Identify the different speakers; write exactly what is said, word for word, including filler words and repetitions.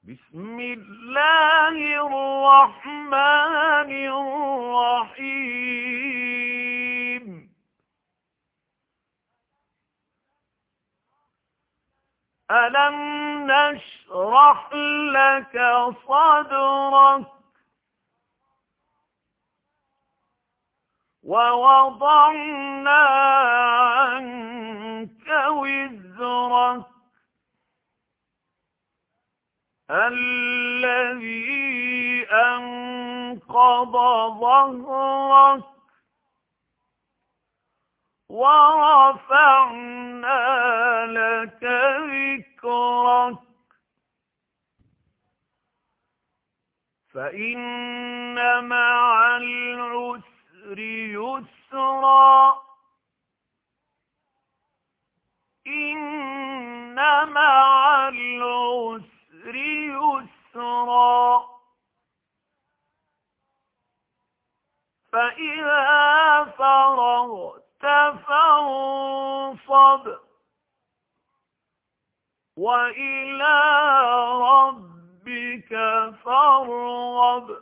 Speaker 1: بسم الله الرحمن الرحيم ألم نشرح لك صدرك ووضعنا عنك وزرك الذي أنقض ظهرك ورفعنا لك ذكرك فإن مع العسر يسرا إن مع العسر يسرا فإذا فرغت فانصب وإلى ربك فارغب